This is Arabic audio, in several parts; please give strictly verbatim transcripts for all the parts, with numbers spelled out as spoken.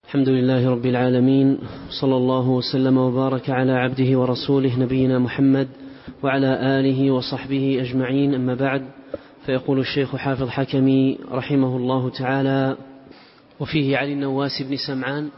الحمد لله رب العالمين، صلى الله وسلم وبارك على عبده ورسوله نبينا محمد وعلى آله وصحبه أجمعين. أما بعد، فيقول الشيخ حافظ حكمي رحمه الله تعالى: وفيه عن النواس بن سمعان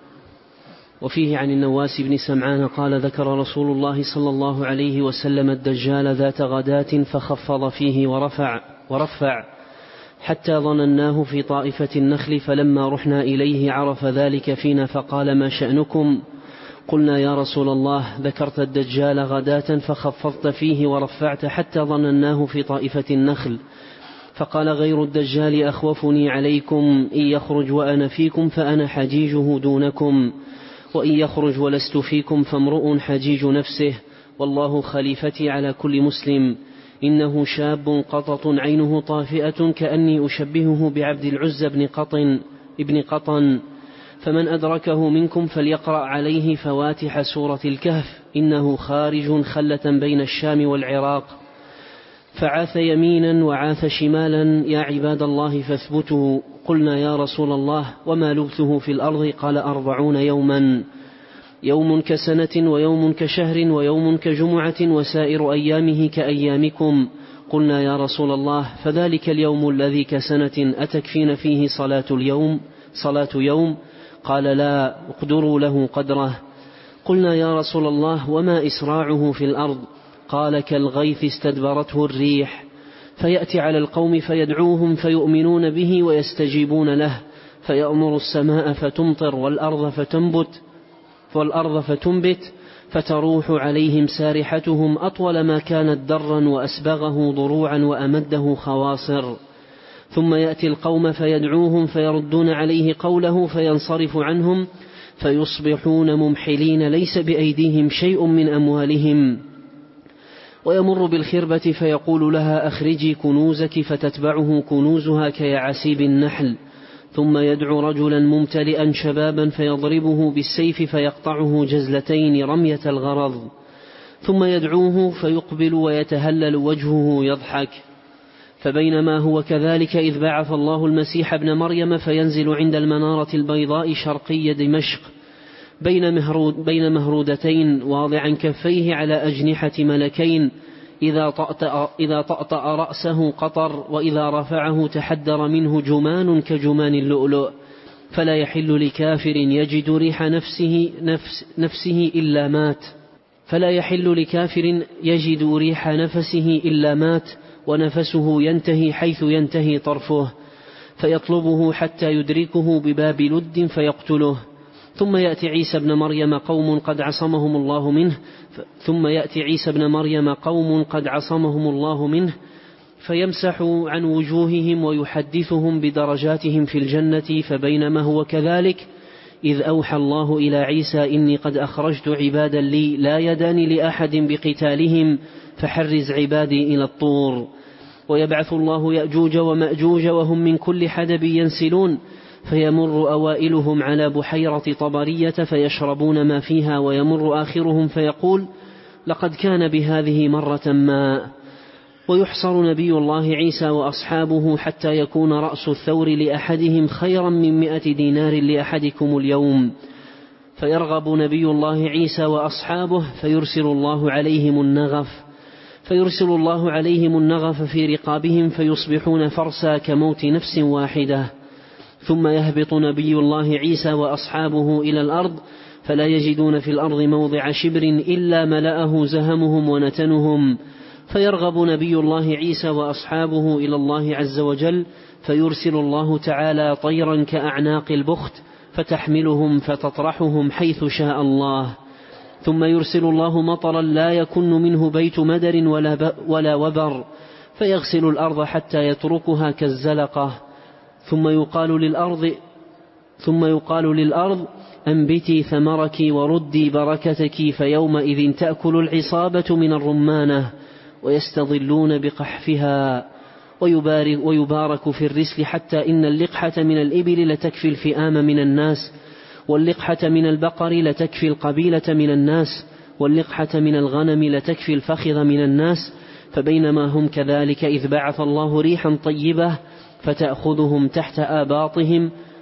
وفيه عن النواس بن سمعان قال: ذكر رسول الله صلى الله عليه وسلم الدجال ذات غداة فخفض فيه ورفع ورفع حتى ظنناه في طائفة النخل، فلما رحنا إليه عرف ذلك فينا فقال: ما شأنكم؟ قلنا: يا رسول الله، ذكرت الدجال غداة فخفضت فيه ورفعت حتى ظنناه في طائفة النخل. فقال: غير الدجال أخوفني عليكم، إن يخرج وأنا فيكم فأنا حجيجه دونكم، وإن يخرج ولست فيكم فامرؤ حجيج نفسه، والله خليفتي على كل مسلم. إنه شاب قطط عينه طافئة، كأني أشبهه بعبد العزى بن قطن ابن قطن، فمن أدركه منكم فليقرأ عليه فواتح سورة الكهف، إنه خارج خلة بين الشام والعراق. فعاث يمينا وعاث شمالا، يا عباد الله فاثبتوا. قلنا: يا رسول الله، وما لبثه في الأرض؟ قال: أربعون يوما، يوم كسنة ويوم كشهر ويوم كجمعة وسائر أيامه كأيامكم. قلنا: يا رسول الله، فذلك اليوم الذي كسنة أتكفين فيه صلاة اليوم صلاة يوم؟ قال: لا، اقدروا له قدره. قلنا: يا رسول الله، وما إسراعه في الأرض؟ قال: كالغيث استدبرته الريح، فيأتي على القوم فيدعوهم فيؤمنون به ويستجيبون له، فيأمر السماء فتمطر والأرض فتنبت والأرض فتنبت فتروح عليهم سارحتهم أطول ما كانت درا، وأسبغه ضروعا وأمده خواصر. ثم يأتي القوم فيدعوهم فيردون عليه قوله فينصرف عنهم، فيصبحون ممحلين ليس بأيديهم شيء من أموالهم. ويمر بالخربة فيقول لها: أخرجي كنوزك، فتتبعه كنوزها كيعسيب النحل. ثم يدعو رجلا ممتلئا شبابا فيضربه بالسيف فيقطعه جزلتين رمية الغرض. ثم يدعوه فيقبل ويتهلل وجهه يضحك. فبينما هو كذلك إذ بعث الله المسيح ابن مريم فينزل عند المنارة البيضاء شرقي دمشق بين, مهرود بين مهرودتين، واضعا كفيه على أجنحة ملكين، إذا طأطأ, إذا طأطأ رأسه قطر، وإذا رفعه تحدر منه جمان كجمان اللؤلؤ. فلا يحل لكافر يجد ريح نفسه, نفس نفسه إلا مات فلا يحل لكافر يجد ريح نفسه إلا مات، ونفسه ينتهي حيث ينتهي طرفه، فيطلبه حتى يدركه بباب لد فيقتله. ثم يأتي عيسى ابن مريم قوم قد عصمهم الله منه ثم يأتي عيسى ابن مريم قوم قد عصمهم الله منه فيمسح عن وجوههم ويحدثهم بدرجاتهم في الجنة. فبينما هو كذلك إذ أوحى الله إلى عيسى: إني قد أخرجت عبادا لي لا يدان لأحد بقتالهم، فحرز عبادي إلى الطور. ويبعث الله يأجوج ومأجوج وهم من كل حدب ينسلون، فيمر أوائلهم على بحيرة طبرية فيشربون ما فيها، ويمر آخرهم فيقول: لقد كان بهذه مرة ما. ويحصر نبي الله عيسى وأصحابه حتى يكون رأس الثور لأحدهم خيرا من مئة دينار لأحدكم اليوم، فيرغب نبي الله عيسى وأصحابه فيرسل الله عليهم النغف فيرسل الله عليهم النغف في رقابهم فيصبحون فرسا كموت نفس واحدة. ثم يهبط نبي الله عيسى وأصحابه إلى الأرض، فلا يجدون في الأرض موضع شبر إلا ملأه زهمهم ونتنهم، فيرغب نبي الله عيسى وأصحابه إلى الله عز وجل، فيرسل الله تعالى طيرا كأعناق البخت فتحملهم فتطرحهم حيث شاء الله. ثم يرسل الله مطرا لا يكن منه بيت مدر ولا, ولا وبر، فيغسل الأرض حتى يتركها كالزلقة. ثم يقال للأرض ثم يقال للأرض: أنبتي ثمرك وردي بركتك، فيومئذ تأكل العصابة من الرمانة ويستظلون بقحفها. ويبارك, ويبارك في الرسل حتى إن اللقحة من الإبل لتكفي الفئام من الناس، واللقحة من البقر لتكفي القبيلة من الناس، واللقحة من الغنم لتكفي الفخذ من الناس. فبينما هم كذلك إذ بعث الله ريحا طيبة فتأخذهم تحت آباطهم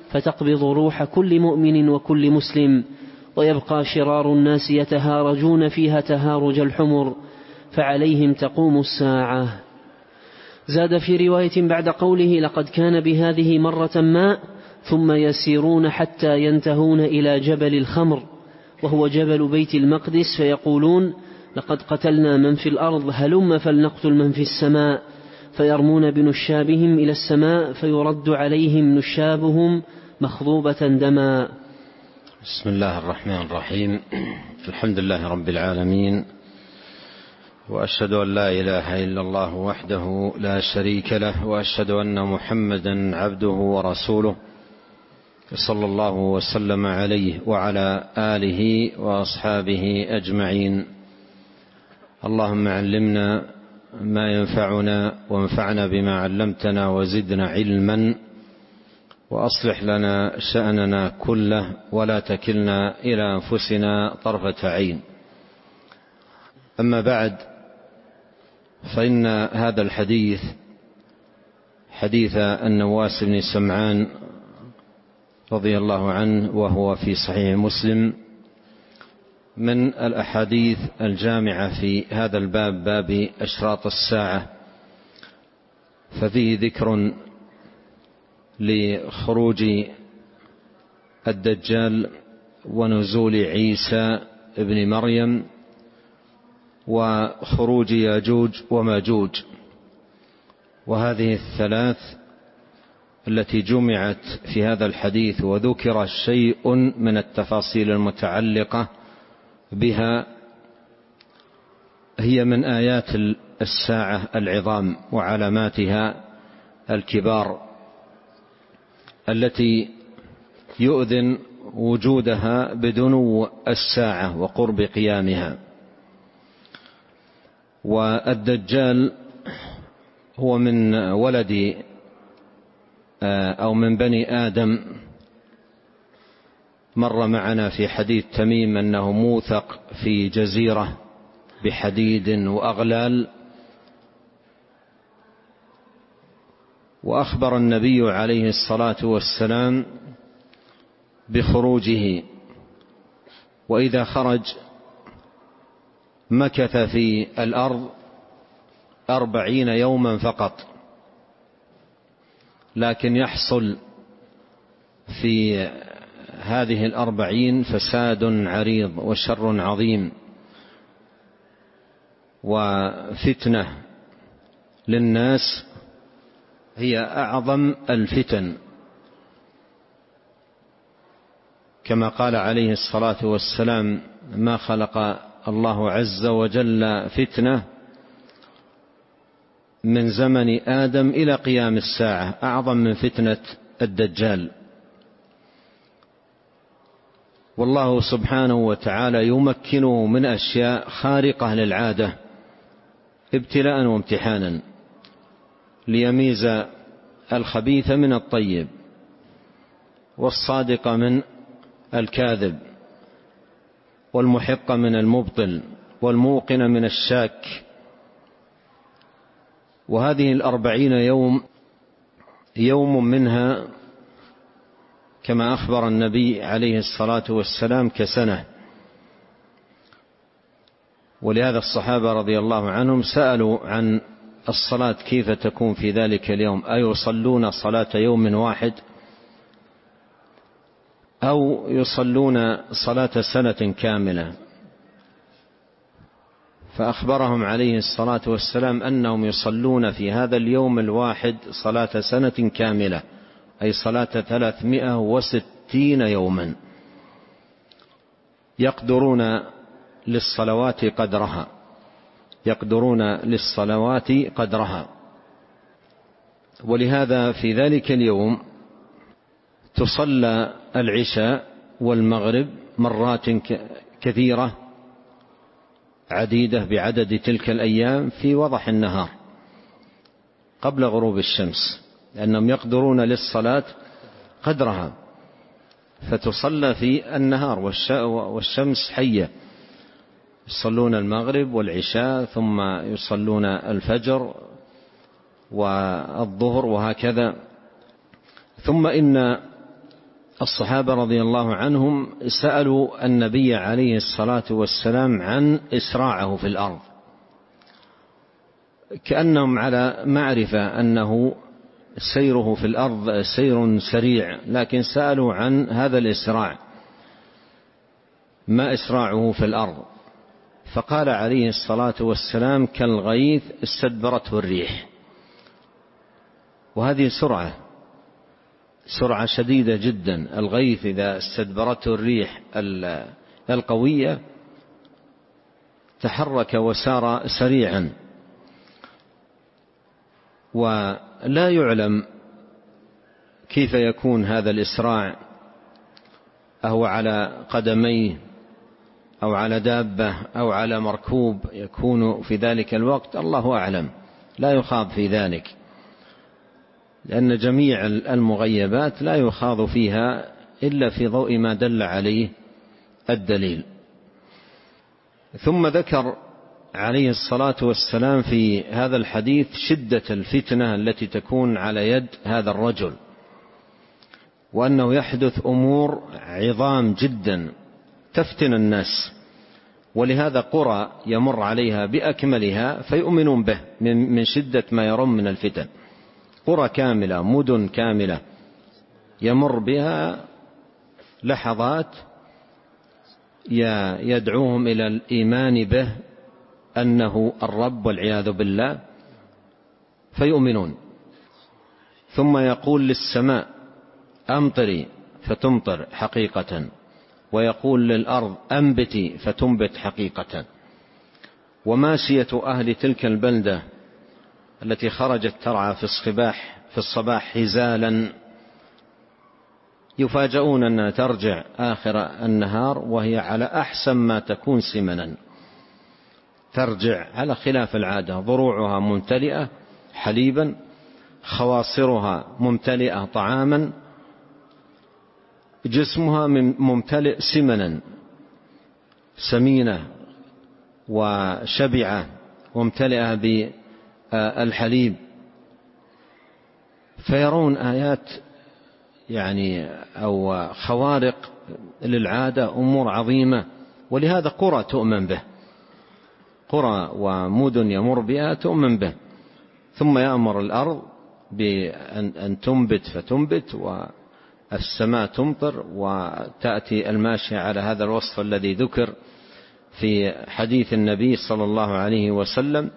فتقبض روح كل مؤمن وكل مسلم، ويبقى شرار الناس يتهارجون فيها تهارج الحمر، فعليهم تقوم الساعة. زاد في رواية بعد قوله لقد كان بهذه مرة ما، ثم يسيرون حتى ينتهون إلى جبل الخمر وهو جبل بيت المقدس، فيقولون لقد قتلنا من في الأرض هلم فلنقتل من في السماء، فيرمون بنشابهم إلى السماء فيرد عليهم نشابهم مخضوبة دما. بسم الله الرحمن الرحيم. الحمد لله رب العالمين، وأشهد أن لا إله إلا الله وحده لا شريك له، وأشهد أن محمدا عبده ورسوله صلى الله وسلم عليه وعلى آله وأصحابه أجمعين. اللهم علمنا ما ينفعنا وانفعنا بما علمتنا وزدنا علما، وأصلح لنا شأننا كله ولا تكلنا إلى أنفسنا طرفة عين. أما بعد، فإن هذا الحديث حديث النواس بن سمعان رضي الله عنه، وهو في صحيح مسلم، من الأحاديث الجامعة في هذا الباب، باب أشراط الساعة، ففيه ذكر لخروج الدجال ونزول عيسى ابن مريم وخروج ياجوج وماجوج، وهذه الثلاث التي جمعت في هذا الحديث وذكر شيء من التفاصيل المتعلقة بها هي من آيات الساعة العظام وعلاماتها الكبار التي يؤذن وجودها بدنو الساعة وقرب قيامها. والدجال هو من ولد أو من بني آدم، مر معنا في حديث تميم أنه موثق في جزيرة بحديد وأغلال، وأخبر النبي عليه الصلاة والسلام بخروجه، وإذا خرج مكث في الأرض أربعين يوما فقط، لكن يحصل في هذه الأربعين فساد عريض وشر عظيم وفتنة للناس هي أعظم الفتن، كما قال عليه الصلاة والسلام: ما خلق الله عز وجل فتنة من زمن آدم إلى قيام الساعة أعظم من فتنة الدجال. والله سبحانه وتعالى يمكنه من أشياء خارقة للعادة ابتلاء وامتحانا، ليميز الخبيث من الطيب، والصادق من الكاذب، والمحق من المبطل، والموقن من الشاك. وهذه الأربعين يوم يوم منها كما أخبر النبي عليه الصلاة والسلام كسنة. ولهذا الصحابة رضي الله عنهم سألوا عن الصلاة كيف تكون في ذلك اليوم، أيصلون صلاة يوم واحد أو يصلون صلاة سنة كاملة؟ فأخبرهم عليه الصلاة والسلام أنهم يصلون في هذا اليوم الواحد صلاة سنة كاملة، أي صلاة ثلاثمائة وستين يوما، يقدرون للصلوات قدرها يقدرون للصلوات قدرها. ولهذا في ذلك اليوم تصلى العشاء والمغرب مرات كثيرة عديدة بعدد تلك الأيام في وضح النهار قبل غروب الشمس، لأنهم يقدرون للصلاة قدرها، فتصلى في النهار والشمس حية. يصلون المغرب والعشاء، ثم يصلون الفجر والظهر، وهكذا. ثم إن الصحابة رضي الله عنهم سألوا النبي عليه الصلاة والسلام عن إسراعه في الأرض، كأنهم على معرفة أنه سيره في الأرض سير سريع، لكن سألوا عن هذا الإسراع، ما إسراعه في الأرض؟ فقال عليه الصلاة والسلام: كالغيث استدبرته الريح. وهذه سرعة سرعة شديدة جدا. الغيث إذا استدبرته الريح القوية تحرك وسار سريعا، ولا يعلم كيف يكون هذا الإسراع، أهو على قدميه أو على دابة أو على مركوب يكون في ذلك الوقت، الله أعلم، لا يخاض في ذلك، لأن جميع المغيبات لا يخاض فيها إلا في ضوء ما دل عليه الدليل. ثم ذكر عليه الصلاة والسلام في هذا الحديث شدة الفتنة التي تكون على يد هذا الرجل، وأنه يحدث أمور عظام جدا تفتن الناس، ولهذا قرى يمر عليها بأكملها فيؤمنون به من شدة ما يرون من الفتن. قرى كاملة، مدن كاملة يمر بها لحظات يدعوهم إلى الإيمان به أنه الرب والعياذ بالله فيؤمنون. ثم يقول للسماء: أمطري فتمطر حقيقة، ويقول للأرض: أنبتي فتنبت حقيقة. وماشية أهل تلك البلدة التي خرجت ترعى في الصباح في الصباح هزالا يفاجؤون أنها ترجع آخر النهار وهي على أحسن ما تكون سمنا، ترجع على خلاف العادة، ضروعها ممتلئة حليبا، خواصرها ممتلئة طعاما، جسمها ممتلئ سمنا، سمينة وشبعة وممتلئة بالحليب. فيرون آيات يعني أو خوارق للعادة، أمور عظيمة، ولهذا قرى تؤمن به، قرى ومدن يمر بها تؤمن به. ثم يأمر الأرض بأن تنبت فتنبت، والسماء تمطر، وتأتي الماشية على هذا الوصف الذي ذكر في حديث النبي صلى الله عليه وسلم.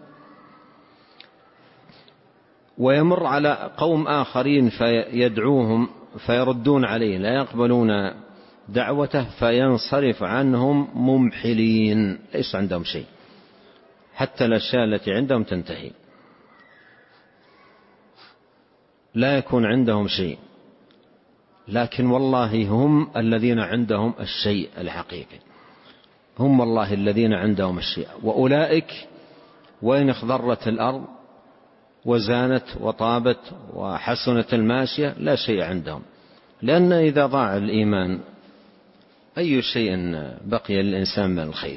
ويمر على قوم آخرين فيدعوهم فيردون عليه، لا يقبلون دعوته، فينصرف عنهم ممحلين، ليس عندهم شيء، حتى الأشياء التي عندهم تنتهي، لا يكون عندهم شيء. لكن والله هم الذين عندهم الشيء الحقيقي، هم والله الذين عندهم الشيء. وأولئك وإن اخضرت الأرض وزانت وطابت وحسنت الماشية لا شيء عندهم، لأن إذا ضاع الإيمان أي شيء بقي للإنسان من الخير؟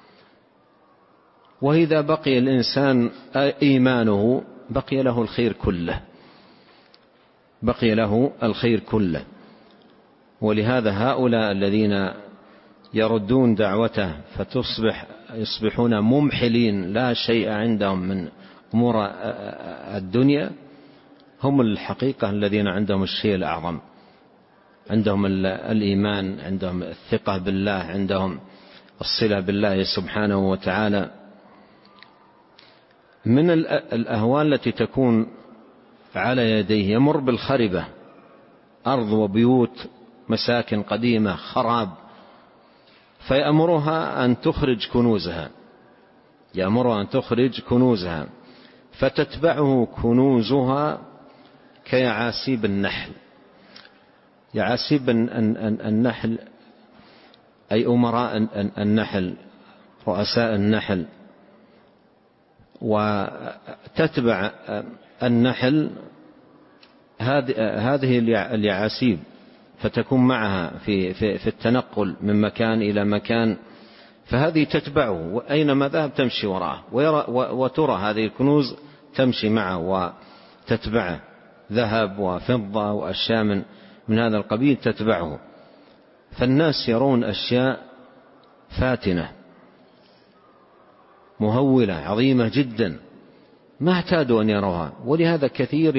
وإذا بقي الإنسان إيمانه بقي له الخير كله، بقي له الخير كله. ولهذا هؤلاء الذين يردون دعوته فتصبح يصبحون ممحلين، لا شيء عندهم من أمور الدنيا، هم الحقيقة الذين عندهم الشيء الأعظم، عندهم الإيمان، عندهم الثقة بالله، عندهم الصلة بالله سبحانه وتعالى. من الأهوال التي تكون على يديه يمر بالخربة، أرض وبيوت مساكن قديمة خراب، فيأمرها أن تخرج كنوزها، يأمرها أن تخرج كنوزها، فتتبعه كنوزها كيعاسيب النحل. يعاسيب النحل أي أمراء النحل، رؤساء النحل، وتتبع النحل هذه اليعاسيب، فتكون معها في في التنقل من مكان إلى مكان، فهذه تتبعه وأينما ذهب تمشي وراءه، وترى هذه الكنوز تمشي معه وتتبعه، ذهب وفضة وأشياء من من هذا القبيل تتبعه. فالناس يرون أشياء فاتنة مهولة عظيمة جدا ما اعتادوا أن يروها، ولهذا كثير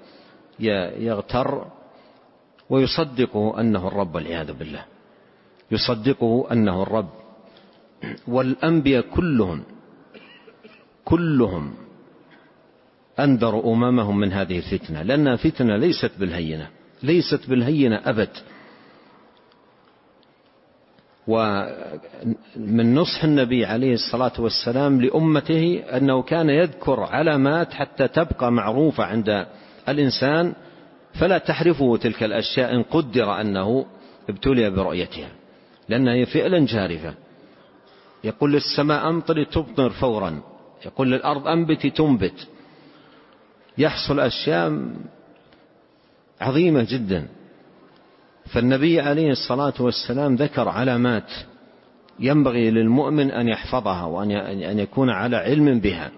يغتر ويصدقه أنه الرب والعياذ بالله، يصدقه أنه الرب. والأنبياء كلهم كلهم أنذروا أممهم من هذه الفتنة، لأنها فتنة ليست بالهينة، ليست بالهينة أبد. ومن نصح النبي عليه الصلاة والسلام لأمته أنه كان يذكر علامات حتى تبقى معروفة عند الإنسان فلا تحرفه تلك الأشياء إن قدر أنه ابتلي برؤيتها، لأنها هي فعلا جارفة. يقول للسماء أمطري تمطر فورا، يقول للأرض أنبتي تنبت، يحصل أشياء عظيمة جدا. فالنبي عليه الصلاة والسلام ذكر علامات ينبغي للمؤمن أن يحفظها وأن يكون على علم بها.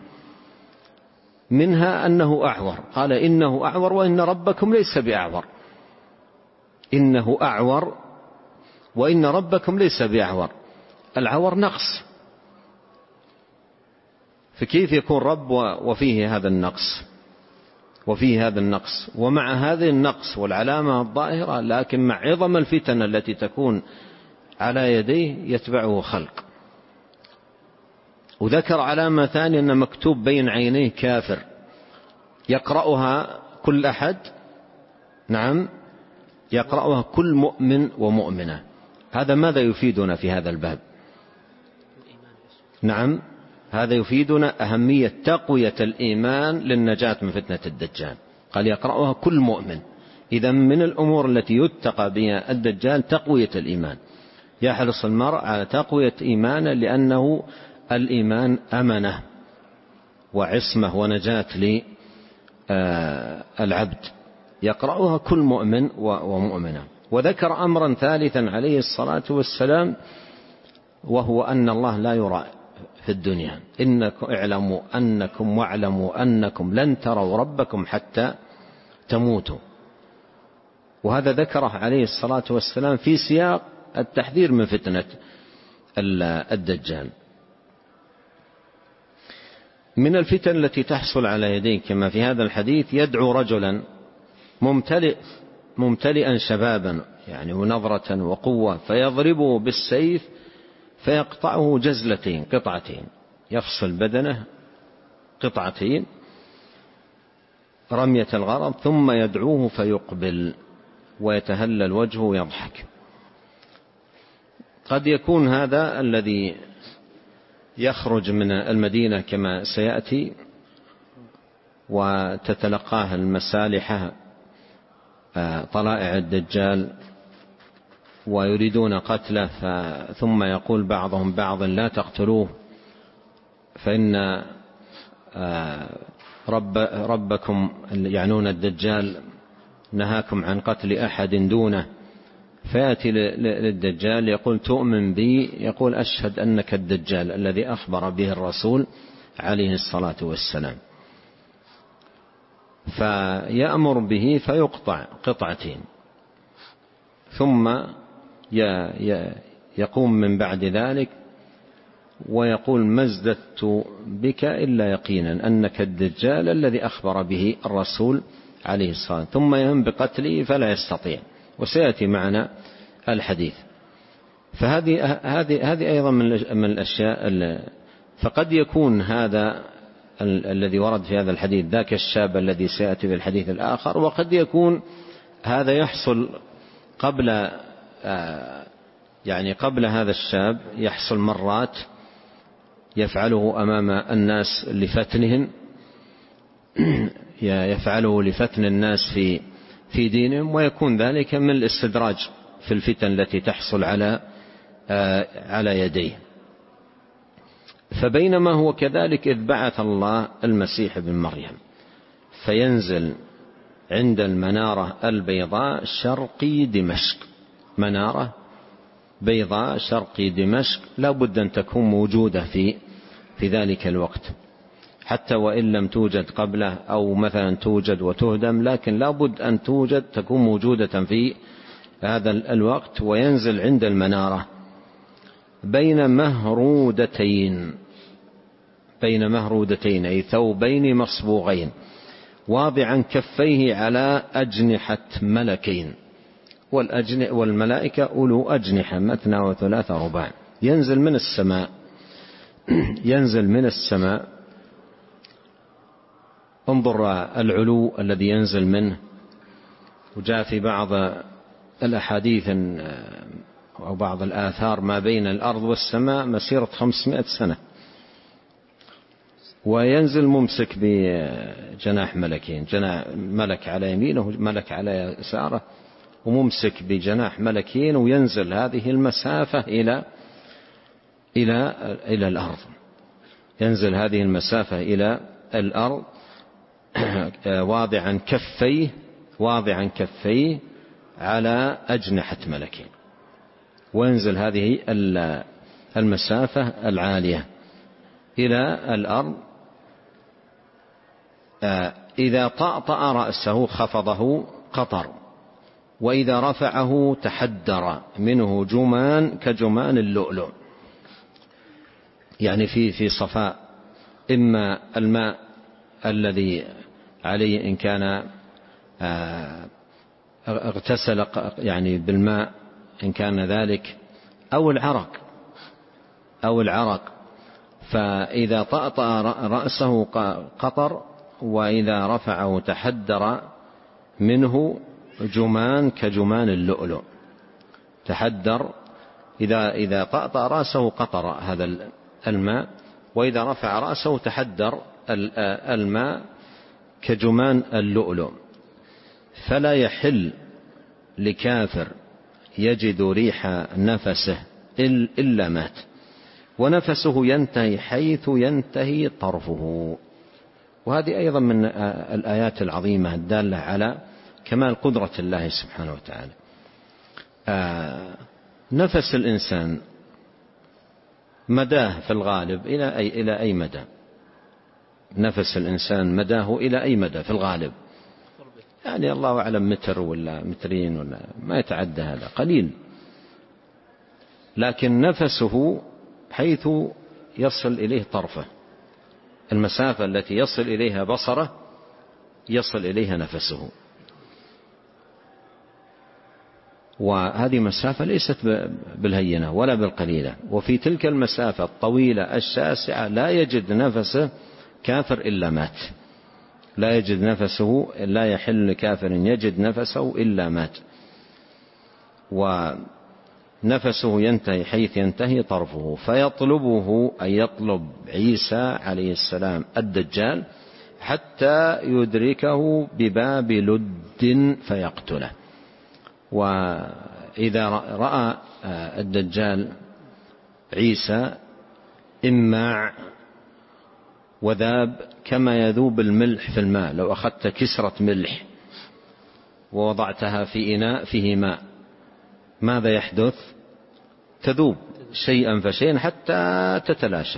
منها أنه أعور، قال إنه أعور وإن ربكم ليس بأعور، إنه أعور وإن ربكم ليس بأعور. العور نقص، فكيف يكون رب وفيه هذا النقص وفيه هذا النقص ومع هذا النقص والعلامة الظاهرة، لكن مع عظم الفتن التي تكون على يديه يتبعه خلق. وذكر علامة ثانية أن مكتوب بين عينيه كافر يقرأها كل أحد، نعم يقرأها كل مؤمن ومؤمنة. هذا ماذا يفيدنا في هذا الباب؟ نعم هذا يفيدنا أهمية تقوية الإيمان للنجاة من فتنة الدجال. قال يقرأها كل مؤمن، إذا من الأمور التي يتقى بها الدجال تقوية الإيمان، يحرص المرء على تقوية إيمانه، لأنه الإيمان أمنة وعصمة ونجاة للعبد. يقرأها كل مؤمن ومؤمنة. وذكر أمرا ثالثا عليه الصلاة والسلام، وهو أن الله لا يرى في الدنيا، إنكم اعلموا أنكم واعلموا أنكم لن تروا ربكم حتى تموتوا. وهذا ذكره عليه الصلاة والسلام في سياق التحذير من فتنة الدجال. من الفتن التي تحصل على يديك كما في هذا الحديث، يدعو رجلا ممتلئ ممتلئا شبابا يعني ونظرة وقوة، فيضربه بالسيف فيقطعه جزلتين قطعتين، يفصل بدنه قطعتين رمية الغرض، ثم يدعوه فيقبل ويتهلل وجهه ويضحك. قد يكون هذا الذي يخرج من المدينة كما سيأتي وتتلقاه المسالحة طلائع الدجال ويريدون قتله، ثم يقول بعضهم بعض لا تقتلوه فإن رب ربكم يعنون الدجال نهاكم عن قتل أحد دونه. فيأتي للدجال يقول تؤمن بي؟ يقول أشهد أنك الدجال الذي أخبر به الرسول عليه الصلاة والسلام. فيأمر به فيقطع قطعتين، ثم يقوم من بعد ذلك ويقول ما ازددت بك إلا يقينا أنك الدجال الذي أخبر به الرسول عليه الصلاة والسلام، ثم يهم بقتله فلا يستطيع، وسيأتي معنا الحديث. فهذه هذه هذه أيضا من الأشياء. فقد يكون هذا الذي ورد في هذا الحديث ذاك الشاب الذي سيأتي في الحديث الآخر، وقد يكون هذا يحصل قبل يعني قبل هذا الشاب، يحصل مرات يفعله أمام الناس لفتنهم، يفعله لفتن الناس في في دينهم، ويكون ذلك من الاستدراج في الفتن التي تحصل على على يديه. فبينما هو كذلك إذ بعث الله المسيح ابن مريم فينزل عند المنارة البيضاء شرقي دمشق، منارة بيضاء شرقي دمشق لا بد أن تكون موجودة في في ذلك الوقت، حتى وإن لم توجد قبله أو مثلا توجد وتهدم، لكن لابد أن توجد تكون موجودة في هذا الوقت. وينزل عند المنارة بين مهرودتين، بين مهرودتين أي ثوبين مصبوغين، واضعا كفيه على أجنحة ملكين، والملائكة أولو أجنحة مثنى وثلاث رباع. ينزل من السماء، ينزل من السماء. انظر العلو الذي ينزل منه. وجاء في بعض الأحاديث أو بعض الآثار ما بين الأرض والسماء مسيرة خمسمائة سنة. وينزل ممسك بجناح ملكين، جناح ملك على يمينه ملك على يساره، وممسك بجناح ملكين، وينزل هذه المسافة إلى إلى إلى الأرض، ينزل هذه المسافة إلى الأرض واضعا كفيه واضعا كفيه على أجنحة ملكين، وينزل هذه المسافة العالية إلى الأرض. إذا طأطأ رأسه خفضه قطر، وإذا رفعه تحدر منه جمان كجمان اللؤلؤ. يعني في في صفاء، إما الماء الذي عليه إن كان اغتسل يعني بالماء إن كان ذلك، أو العرق أو العرق فإذا طأطأ رأسه قطر، وإذا رفعه تحدر منه جمان كجمان اللؤلؤ. تحدر إذا إذا طأطأ رأسه قطر هذا الماء، وإذا رفع رأسه تحدر الماء كجمان اللؤلؤ. فلا يحل لكافر يجد ريح نفسه إلا مات، ونفسه ينتهي حيث ينتهي طرفه. وهذه أيضا من الآيات العظيمة الدالة على كمال قدرة الله سبحانه وتعالى. نفس الإنسان مداه في الغالب إلى أي إلى أي مدى؟ نفس الإنسان مداه إلى أي مدى في الغالب؟ يعني الله أعلم متر ولا مترين ولا ما يتعدى، هذا قليل. لكن نفسه حيث يصل إليه طرفه، المسافة التي يصل إليها بصره يصل إليها نفسه. وهذه مسافة ليست بالهينة ولا بالقليلة. وفي تلك المسافة الطويلة الشاسعة لا يجد نفسه كافر إلا مات، لا يجد نفسه، لا يحل لكافر يجد نفسه إلا مات. ونفسه ينتهي حيث ينتهي طرفه، فيطلبه أن يطلب عيسى عليه السلام الدجال حتى يدركه بباب لد فيقتله. وإذا رأى الدجال عيسى إماع وذاب كما يذوب الملح في الماء. لو أخذت كسرة ملح ووضعتها في إناء فيه ماء ماذا يحدث؟ تذوب شيئا فشيئا حتى تتلاشى.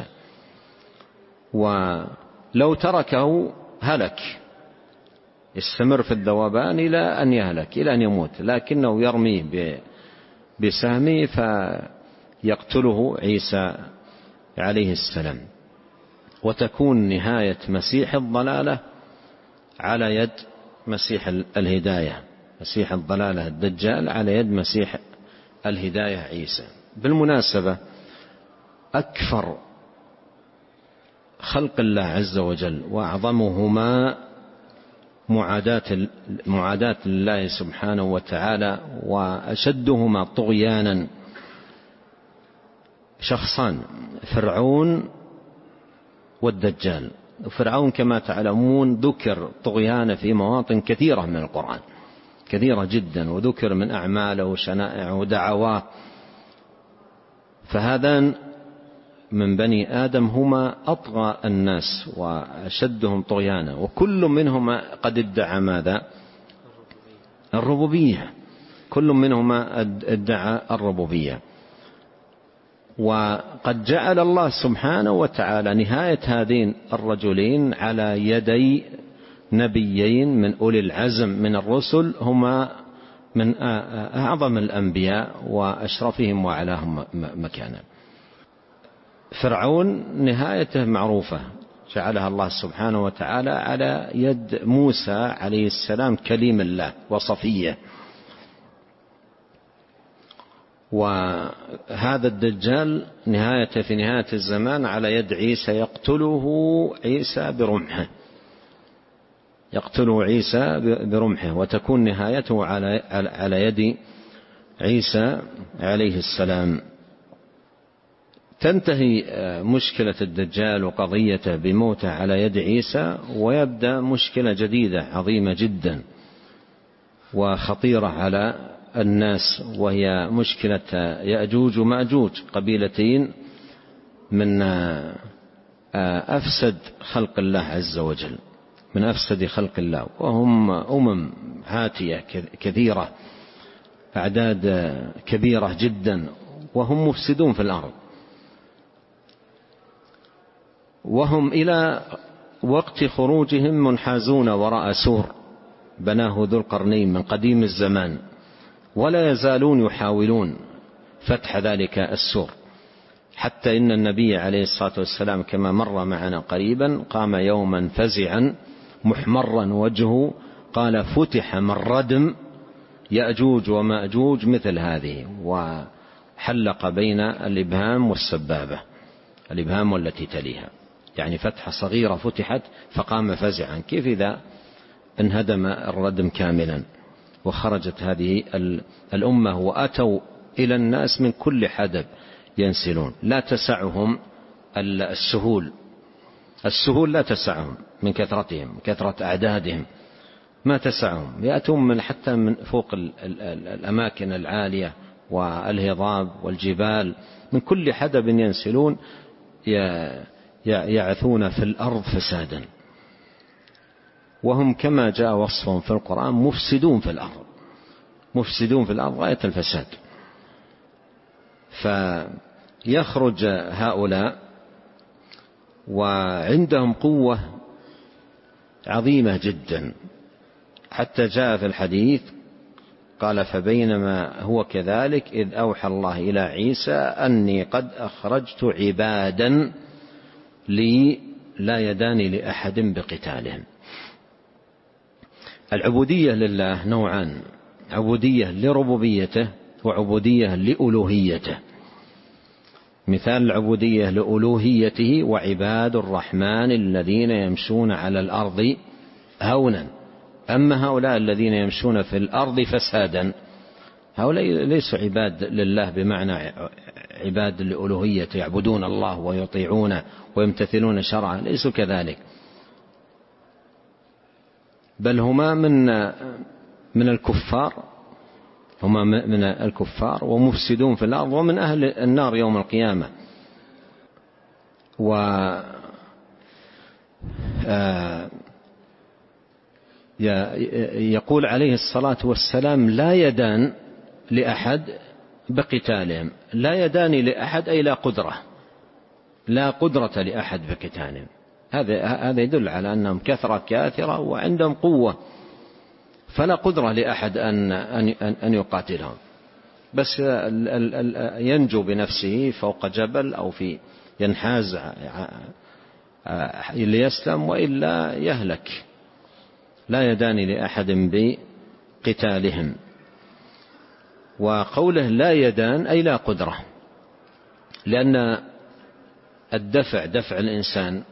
ولو تركه هلك، يستمر في الذوبان إلى أن يهلك، إلى أن يموت، لكنه يرميه بسهمه فيقتله عيسى عليه السلام. وتكون نهاية مسيح الضلالة على يد مسيح الهداية، مسيح الضلالة الدجال على يد مسيح الهداية عيسى. بالمناسبة أكثر خلق الله عز وجل وأعظمهما معاداة معاداة الله سبحانه وتعالى وأشدهما طغيانا شخصان، فرعون والدجال. فرعون كما تعلمون ذكر طغيان في مواطن كثيرة من القرآن، كثيرة جدا، وذكر من أعماله وشنائعه ودعواه. فهذان من بني آدم هما أطغى الناس وأشدهم طغيانا، وكل منهما قد ادعى ماذا؟ الربوبية. كل منهما ادعى الربوبية. وقد جعل الله سبحانه وتعالى نهاية هذين الرجلين على يدي نبيين من أولي العزم من الرسل، هما من أعظم الأنبياء وأشرفهم وأعلاهم مكانا. فرعون نهايته معروفة، جعلها الله سبحانه وتعالى على يد موسى عليه السلام كليم الله وصفيه. وهذا الدجال نهايته في نهاية الزمان على يد عيسى، يقتله عيسى برمحه، يقتله عيسى برمحه، وتكون نهايته على على يد عيسى عليه السلام. تنتهي مشكلة الدجال وقضيته بموته على يد عيسى، ويبدأ مشكلة جديدة عظيمة جدا وخطيرة على الناس، وهي مشكلة يأجوج ومأجوج، قبيلتين من أفسد خلق الله عز وجل، من أفسد خلق الله، وهم أمم هاتية كثيرة، أعداد كبيرة جدا، وهم مفسدون في الأرض. وهم إلى وقت خروجهم منحازون وراء سور بناه ذو القرنين من قديم الزمان، ولا يزالون يحاولون فتح ذلك السور، حتى إن النبي عليه الصلاة والسلام كما مر معنا قريبا قام يوما فزعا محمرا وجهه، قال: فتح من ردم يأجوج ومأجوج مثل هذه، وحلق بين الإبهام والسبابة، الإبهام والتي تليها، يعني فتحة صغيرة فتحت فقام فزعا، كيف إذا انهدم الردم كاملا. وخرجت هذه الأمة وأتوا إلى الناس من كل حدب ينسلون، لا تسعهم السهول، السهول لا تسعهم من كثرتهم، كثرة أعدادهم ما تسعهم، يأتون من حتى من فوق الأماكن العالية والهضاب والجبال، من كل حدب ينسلون يعثون في الأرض فسادا، وهم كما جاء وصفهم في القرآن مفسدون في الأرض، مفسدون في الأرض غاية الفساد. فيخرج هؤلاء وعندهم قوة عظيمة جدا، حتى جاء في الحديث قال: فبينما هو كذلك إذ أوحى الله إلى عيسى أني قد أخرجت عبادا لي لا يدان لأحد بقتالهم. العبودية لله نوعان: عبودية لربوبيته وعبودية لألوهيته. مثال العبودية لألوهيته: وعباد الرحمن الذين يمشون على الأرض هونا. أما هؤلاء الذين يمشون في الأرض فسادا، هؤلاء ليسوا عباد لله بمعنى عباد لألوهيته، يعبدون الله ويطيعونه ويمتثلون شرعه، ليسوا كذلك، بل هما من من الكفار، هما من الكفار ومفسدون في الأرض ومن أهل النار يوم القيامة. ويقول عليه الصلاة والسلام: لا يدان لأحد بقتالهم. لا يدان لأحد أي لا قدرة، لا قدرة لأحد بقتالهم. هذا هذا يدل على أنهم كثرة كاثرة وعندهم قوة، فلا قدرة لأحد أن أن يقاتلهم، بس ينجو بنفسه فوق جبل أو في ينحاز ليسلم، وإلا يهلك. لا يدان لأحد بقتالهم. وقوله لا يدان أي لا قدرة، لأن الدفع دفع الإنسان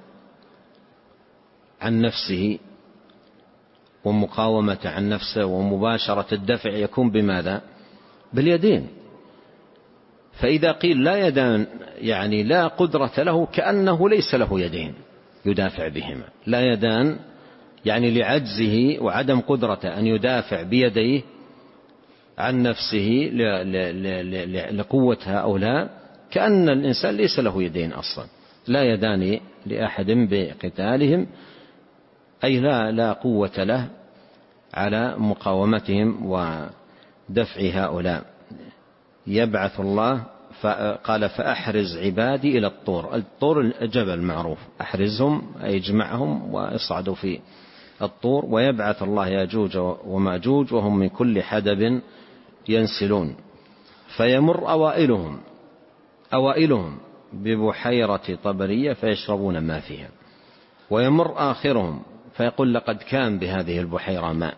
عن نفسه ومقاومة عن نفسه ومباشرة الدفع يكون بماذا؟ باليدين. فإذا قيل لا يدان يعني لا قدرة له، كأنه ليس له يدين يدافع بهما. لا يدان يعني لعجزه وعدم قدرته أن يدافع بيديه عن نفسه لقوة هؤلاء، كأن الإنسان ليس له يدين أصلا. لا يدان لأحد بقتالهم أي لا لا قوة له على مقاومتهم ودفع هؤلاء. يبعث الله قال فأحرز عبادي إلى الطور. الطور الجبل معروف، أحرزهم أي اجمعهم ويصعدوا في الطور، ويبعث الله ياجوج وماجوج وهم من كل حدب ينسلون، فيمر أوائلهم أوائلهم ببحيرة طبرية فيشربون ما فيها، ويمر آخرهم فيقول لقد كان بهذه البحيرة ماء.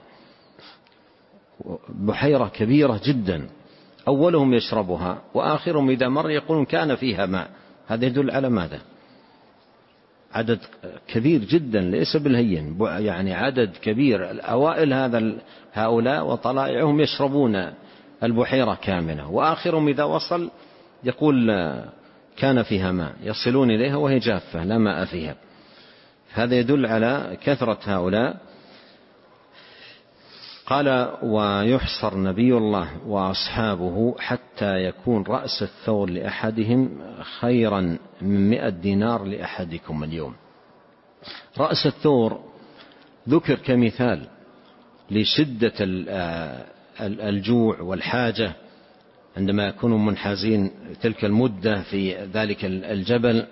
بحيرة كبيرة جدا، أولهم يشربها وآخرهم إذا مر يقولون كان فيها ماء. هذا يدل على ماذا؟ عدد كبير جدا ليس بالهين، يعني عدد كبير. الأوائل هذا هؤلاء وطلائعهم يشربون البحيرة كاملة، وآخرهم إذا وصل يقول كان فيها ماء، يصلون إليها وهي جافة لا ماء فيها. هذا يدل على كثرة هؤلاء. قال ويحصر نبي الله وأصحابه حتى يكون رأس الثور لأحدهم خيرا من مئة دينار لأحدكم اليوم. رأس الثور ذكر كمثال لشدة الجوع والحاجة عندما يكونوا منحازين تلك المدة في ذلك الجبل،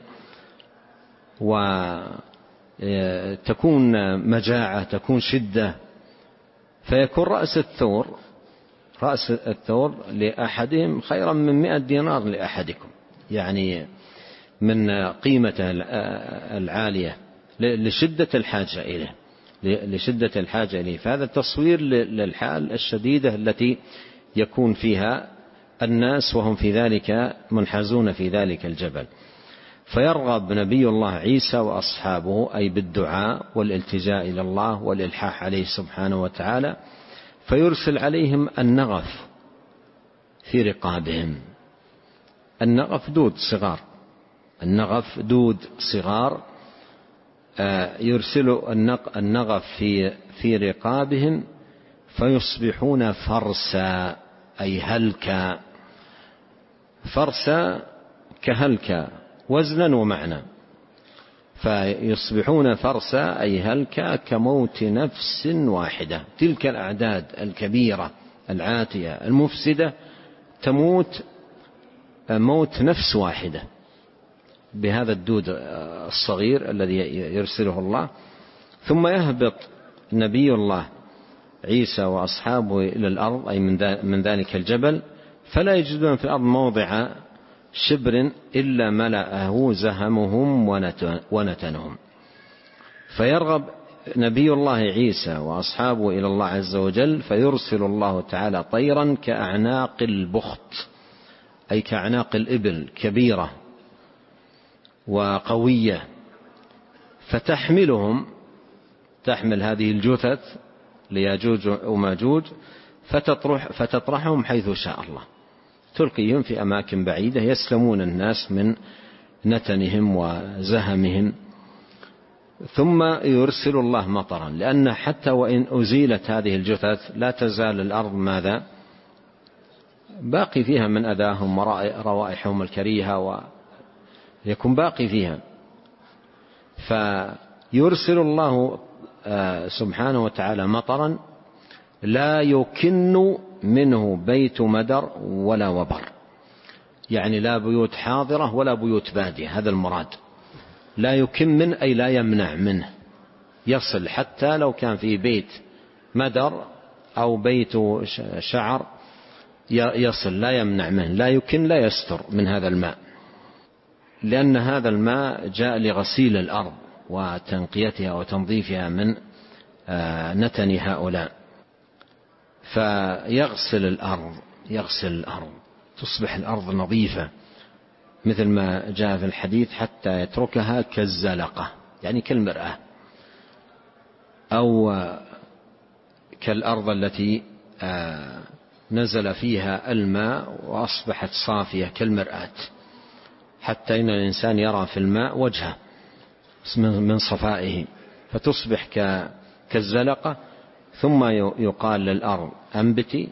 وتكون مجاعة تكون شدة، فيكون رأس الثور رأس الثور لأحدهم خيرا من مئة دينار لأحدكم، يعني من قيمته العالية لشدة الحاجة إليه لشدة الحاجة إليه. فهذا تصوير للحال الشديدة التي يكون فيها الناس وهم في ذلك منحازون في ذلك الجبل. فيرغب نبي الله عيسى وأصحابه أي بالدعاء والالتجاء إلى الله والإلحاح عليه سبحانه وتعالى، فيرسل عليهم النغف في رقابهم. النغف دود صغار النغف دود صغار يرسل النغف في في رقابهم فيصبحون فرسا أي هلكا. فرسا كهلكا وزنا ومعنى، فيصبحون فرسا أي هلكا كموت نفس واحدة. تلك الأعداد الكبيرة العاتية المفسدة تموت موت نفس واحدة بهذا الدود الصغير الذي يرسله الله. ثم يهبط نبي الله عيسى وأصحابه إلى الأرض أي من ذلك الجبل، فلا يجدون في الأرض موضع شبر إلا ملأه زهمهم ونتنهم. فيرغب نبي الله عيسى وأصحابه إلى الله عز وجل، فيرسل الله تعالى طيرا كأعناق البخت أي كأعناق الإبل كبيرة وقوية، فتحملهم تحمل هذه الجثث لياجوج وماجوج فتطرح فتطرحهم حيث شاء الله، تلقيهم في أماكن بعيدة يسلمون الناس من نتنهم وزهمهم. ثم يرسل الله مطرا، لأن حتى وإن أزيلت هذه الجثث لا تزال الأرض ماذا باقي فيها من أذاهم وروائحهم الكريهة ويكون باقي فيها. فيرسل الله سبحانه وتعالى مطرا لا يكن منه بيت مدر ولا وبر، يعني لا بيوت حاضرة ولا بيوت بادية، هذا المراد. لا يكن من أي لا يمنع منه، يصل حتى لو كان في بيت مدر أو بيت شعر يصل لا يمنع منه. لا يكن لا يستر من هذا الماء، لأن هذا الماء جاء لغسيل الأرض وتنقيتها وتنظيفها من نتن هؤلاء. فيغسل الأرض يغسل الأرض تصبح الأرض نظيفة، مثل ما جاء في الحديث حتى يتركها كالزلقة يعني كالمرآة، أو كالأرض التي نزل فيها الماء وأصبحت صافية كالمرآة، حتى إن الإنسان يرى في الماء وجهه من صفائه، فتصبح كالزلقة. ثم يقال للأرض أنبتي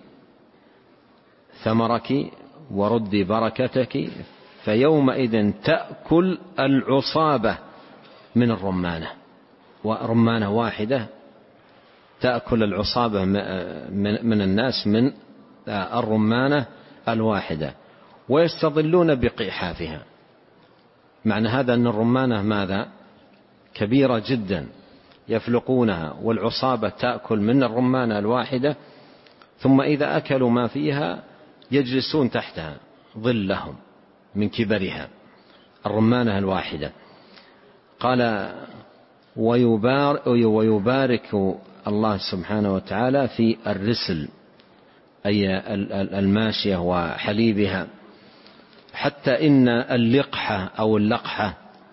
ثمرك وردي بركتك، فيومئذ تأكل العصابة من الرمانة، ورمانة واحدة تأكل العصابة من الناس من الرمانة الواحدة. ويستظلون بقحافها. معنى هذا أن الرمانة ماذا؟ كبيرة جدا يفلقونها، والعصابة تأكل من الرمانة الواحدة، ثم إذا أكلوا ما فيها يجلسون تحتها ظلهم من كبرها، الرمانة الواحدة. قال ويبار ويبارك الله سبحانه وتعالى في الرسل، أي الماشية وحليبها، حتى إن اللقحة أو اللقحة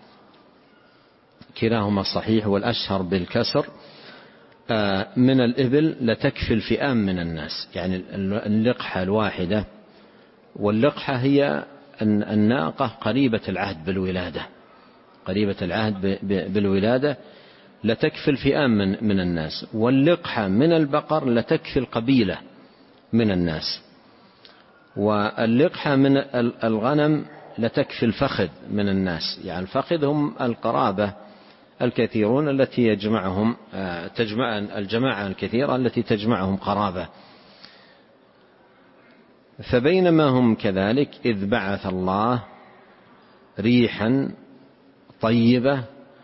كلاهما صحيح والأشهر بالكسر من الإبل لتكفي الفئام من الناس. يعني اللقحة الواحدة، واللقحة هي الناقة قريبة العهد بالولادة، قريبة العهد بالولادة لتكفي الفئام من, من الناس. واللقحة من البقر لتكفي القبيلة من الناس. واللقحة من الغنم لتكفي الفخذ من الناس. يعني الفخذ هم القرابة الكثيرون التي يجمعهم تجمع الجماعة الكثيرة التي تجمعهم قرابة. فبينما هم كذلك إذ بعث الله ريحا طيبة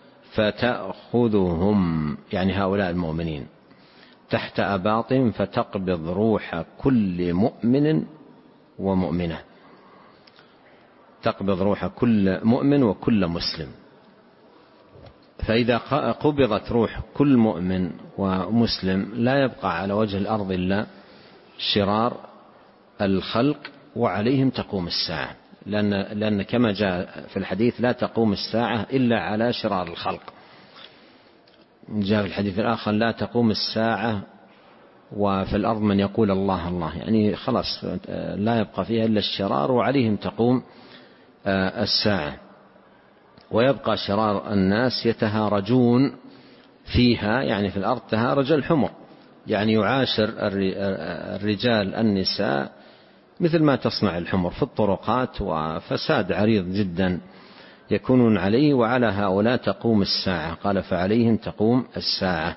فتأخذهم، يعني هؤلاء المؤمنين، تحت أباطهم فتقبض روح كل مؤمن ومؤمنة، تقبض روح كل مؤمن وكل مسلم. فإذا قبضت روح كل مؤمن ومسلم لا يبقى على وجه الأرض إلا شرار الخلق، وعليهم تقوم الساعة. لأن, لأن كما جاء في الحديث لا تقوم الساعة إلا على شرار الخلق. جاء في الحديث الآخر لا تقوم الساعة وفي الأرض من يقول الله الله، يعني خلاص لا يبقى فيها إلا الشرار، وعليهم تقوم الساعة. ويبقى شرار الناس يتهارجون فيها، يعني في الأرض تهارج الحمر، يعني يعاشر الرجال النساء مثل ما تصنع الحمر في الطرقات، وفساد عريض جدا يكونون عليه، وعلى هؤلاء تقوم الساعة. قال فعليهم تقوم الساعة.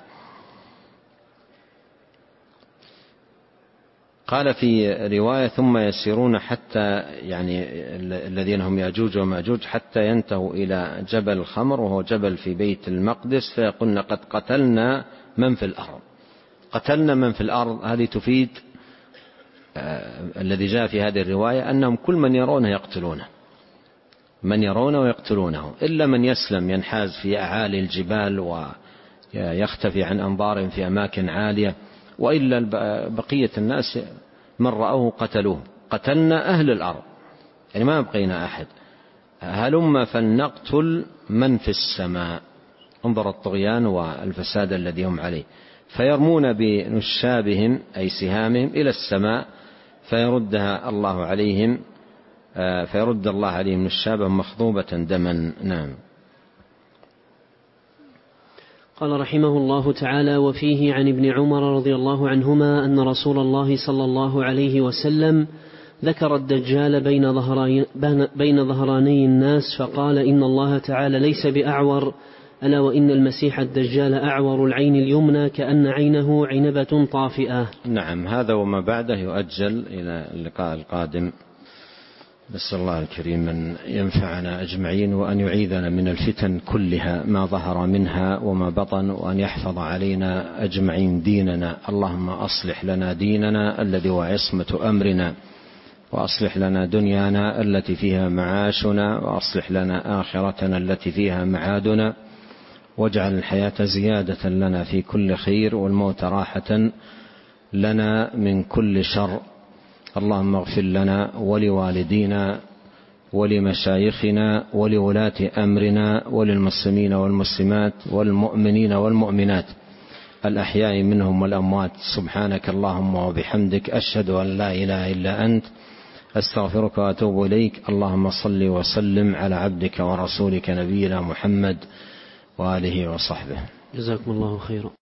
قال في رواية ثم يسيرون حتى، يعني الذين هم يأجوج ومأجوج، حتى ينتهوا إلى جبل الخمر وهو جبل في بيت المقدس، فيقولن قد قتلنا من في الأرض. قتلنا من في الأرض هذه تفيد آه الذي جاء في هذه الرواية أنهم كل من يرونه يقتلونه، من يرونه ويقتلونه، إلا من يسلم ينحاز في أعالي الجبال ويختفي عن أنظارهم في أماكن عالية، وإلا بقية الناس من رأوه قتلوه. قتلنا أهل الأرض، يعني ما بقينا أحد. هلما فلنقتل من في السماء. انظر الطغيان والفساد الذي هم عليه. فيرمون بنشابهم أي سهامهم إلى السماء فيردها الله عليهم، فيرد الله عليهم نشابهم مخضوبة دما. نعم. قال رحمه الله تعالى: وفيه عن ابن عمر رضي الله عنهما أن رسول الله صلى الله عليه وسلم ذكر الدجال بين ظهراني, بين ظهراني الناس فقال: إن الله تعالى ليس بأعور، ألا وإن المسيح الدجال أعور العين اليمنى كأن عينه عنبة طافئة. نعم. هذا وما بعده يؤجل إلى اللقاء القادم. نسأل الله الكريم أن ينفعنا أجمعين، وأن يعيذنا من الفتن كلها ما ظهر منها وما بطن، وأن يحفظ علينا أجمعين ديننا. اللهم أصلح لنا ديننا الذي هو عصمة أمرنا، وأصلح لنا دنيانا التي فيها معاشنا، وأصلح لنا آخرتنا التي فيها معادنا، واجعل الحياة زيادة لنا في كل خير، والموت راحة لنا من كل شر. اللهم اغفر لنا ولوالدينا ولمشايخنا ولولاة أمرنا وللمسلمين والمسلمات والمؤمنين والمؤمنات الأحياء منهم والأموات. سبحانك اللهم وبحمدك، أشهد أن لا إله إلا أنت، أستغفرك وأتوب إليك. اللهم صل وسلم على عبدك ورسولك نبينا محمد وآله وصحبه. جزاكم الله خيرا.